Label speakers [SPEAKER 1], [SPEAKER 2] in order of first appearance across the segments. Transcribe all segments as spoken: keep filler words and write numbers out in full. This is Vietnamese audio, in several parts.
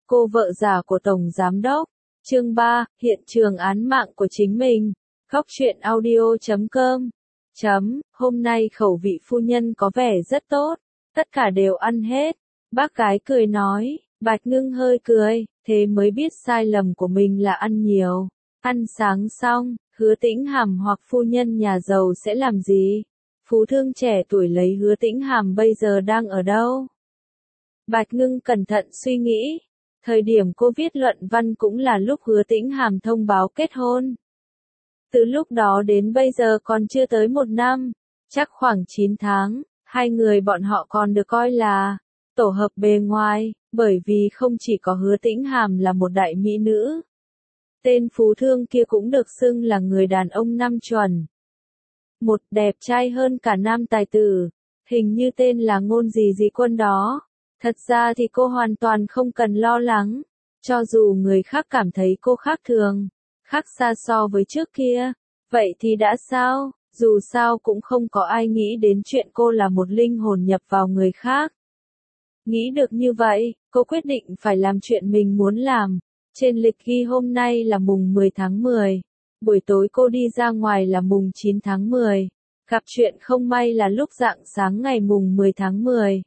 [SPEAKER 1] cô vợ già của Tổng Giám Đốc. Chương ba, hiện trường án mạng của chính mình. Góc truyện audio chấm com. Chấm, hôm nay khẩu vị phu nhân có vẻ rất tốt, tất cả đều ăn hết. Bác gái cười nói, Bạch Ngưng hơi cười, thế mới biết sai lầm của mình là ăn nhiều. Ăn sáng xong, Hứa Tĩnh Hàm hoặc phu nhân nhà giàu sẽ làm gì? Phú thương trẻ tuổi lấy Hứa Tĩnh Hàm bây giờ đang ở đâu? Bạch Ngưng cẩn thận suy nghĩ. Thời điểm cô viết luận văn cũng là lúc Hứa Tĩnh Hàm thông báo kết hôn. Từ lúc đó đến bây giờ còn chưa tới một năm, chắc khoảng chín tháng, hai người bọn họ còn được coi là tổ hợp bề ngoài, bởi vì không chỉ có Hứa Tĩnh Hàm là một đại mỹ nữ. Tên phú thương kia cũng được xưng là người đàn ông năm chuẩn. Một đẹp trai hơn cả nam tài tử, hình như tên là Ngôn gì gì Quân đó. Thật ra thì cô hoàn toàn không cần lo lắng, cho dù người khác cảm thấy cô khác thường, khác xa so với trước kia, vậy thì đã sao, dù sao cũng không có ai nghĩ đến chuyện cô là một linh hồn nhập vào người khác. Nghĩ được như vậy, cô quyết định phải làm chuyện mình muốn làm. Trên lịch ghi hôm nay là mùng mười tháng mười, buổi tối cô đi ra ngoài là mùng chín tháng mười, gặp chuyện không may là lúc rạng sáng ngày mùng mười tháng mười.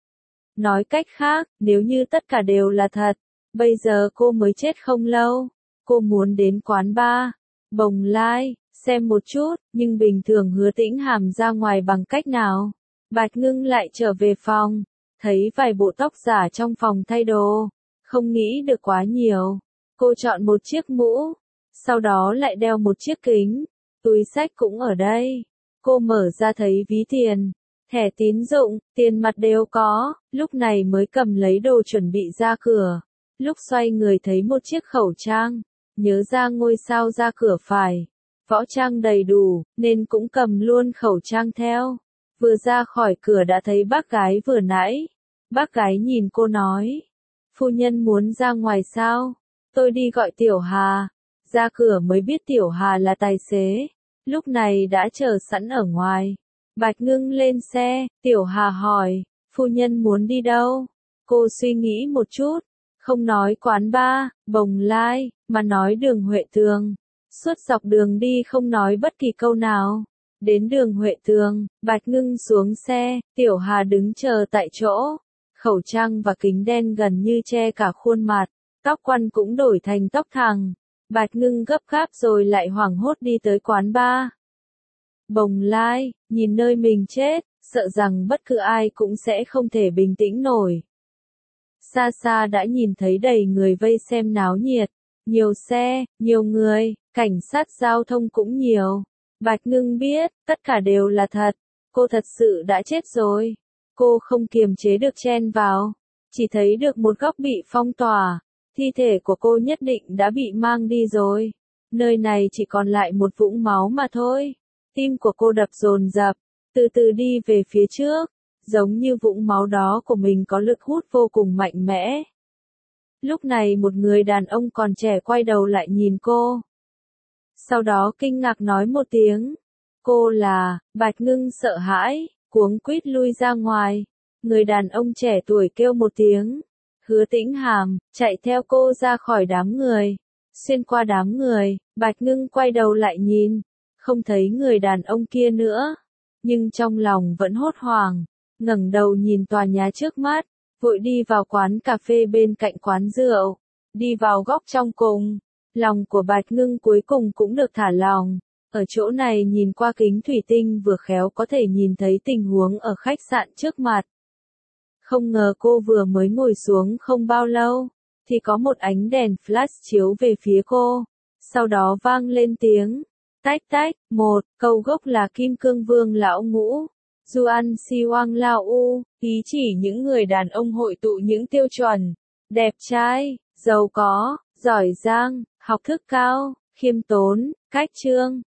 [SPEAKER 1] Nói cách khác, nếu như tất cả đều là thật, bây giờ cô mới chết không lâu, cô muốn đến quán bar, Bồng Lai, xem một chút, nhưng bình thường Hứa Tĩnh Hàm ra ngoài bằng cách nào? Bạch Ngưng lại trở về phòng, thấy vài bộ tóc giả trong phòng thay đồ, không nghĩ được quá nhiều. Cô chọn một chiếc mũ, sau đó lại đeo một chiếc kính, túi xách cũng ở đây. Cô mở ra thấy ví tiền, thẻ tín dụng, tiền mặt đều có, lúc này mới cầm lấy đồ chuẩn bị ra cửa. Lúc xoay người thấy một chiếc khẩu trang, nhớ ra ngôi sao ra cửa phải, võ trang đầy đủ, nên cũng cầm luôn khẩu trang theo. Vừa ra khỏi cửa đã thấy bác gái vừa nãy. Bác gái nhìn cô nói, phu nhân muốn ra ngoài sao? Tôi đi gọi Tiểu Hà. Ra cửa mới biết Tiểu Hà là tài xế, lúc này đã chờ sẵn ở ngoài. Bạch Ngưng lên xe, Tiểu Hà hỏi, phu nhân muốn đi đâu? Cô suy nghĩ một chút, không nói quán bar, Bồng Lai, mà nói đường Huệ Tường. Suốt dọc đường đi không nói bất kỳ câu nào. Đến đường Huệ Tường, Bạch Ngưng xuống xe, Tiểu Hà đứng chờ tại chỗ. Khẩu trang và kính đen gần như che cả khuôn mặt, tóc quăn cũng đổi thành tóc thẳng. Bạch Ngưng gấp gáp rồi lại hoảng hốt đi tới quán bar Bồng Lai, nhìn nơi mình chết, sợ rằng bất cứ ai cũng sẽ không thể bình tĩnh nổi. Xa xa đã nhìn thấy đầy người vây xem náo nhiệt, nhiều xe, nhiều người, cảnh sát giao thông cũng nhiều. Bạch Ngưng biết, tất cả đều là thật, cô thật sự đã chết rồi. Cô không kiềm chế được chen vào, chỉ thấy được một góc bị phong tỏa, thi thể của cô nhất định đã bị mang đi rồi. Nơi này chỉ còn lại một vũng máu mà thôi. Tim của cô đập dồn dập, từ từ đi về phía trước, giống như vũng máu đó của mình có lực hút vô cùng mạnh mẽ. Lúc này một người đàn ông còn trẻ quay đầu lại nhìn cô. Sau đó kinh ngạc nói một tiếng. Cô là, Bạch Ngưng sợ hãi, cuống quýt lui ra ngoài. Người đàn ông trẻ tuổi kêu một tiếng. Hứa Tĩnh Hàm, chạy theo cô ra khỏi đám người. Xuyên qua đám người, Bạch Ngưng quay đầu lại nhìn. Không thấy người đàn ông kia nữa. Nhưng trong lòng vẫn hốt hoảng. Ngẩng đầu nhìn tòa nhà trước mắt. Vội đi vào quán cà phê bên cạnh quán rượu. Đi vào góc trong cùng. Lòng của Bạch Ngưng cuối cùng cũng được thả lòng. Ở chỗ này nhìn qua kính thủy tinh vừa khéo có thể nhìn thấy tình huống ở khách sạn trước mặt. Không ngờ cô vừa mới ngồi xuống không bao lâu, thì có một ánh đèn flash chiếu về phía cô. Sau đó vang lên tiếng, tách tách, một, câu gốc là Kim Cương Vương Lão Ngũ. Duan Si Wang Lao U, ý chỉ những người đàn ông hội tụ những tiêu chuẩn, đẹp trai, giàu có, giỏi giang, học thức cao, khiêm tốn, cách chương.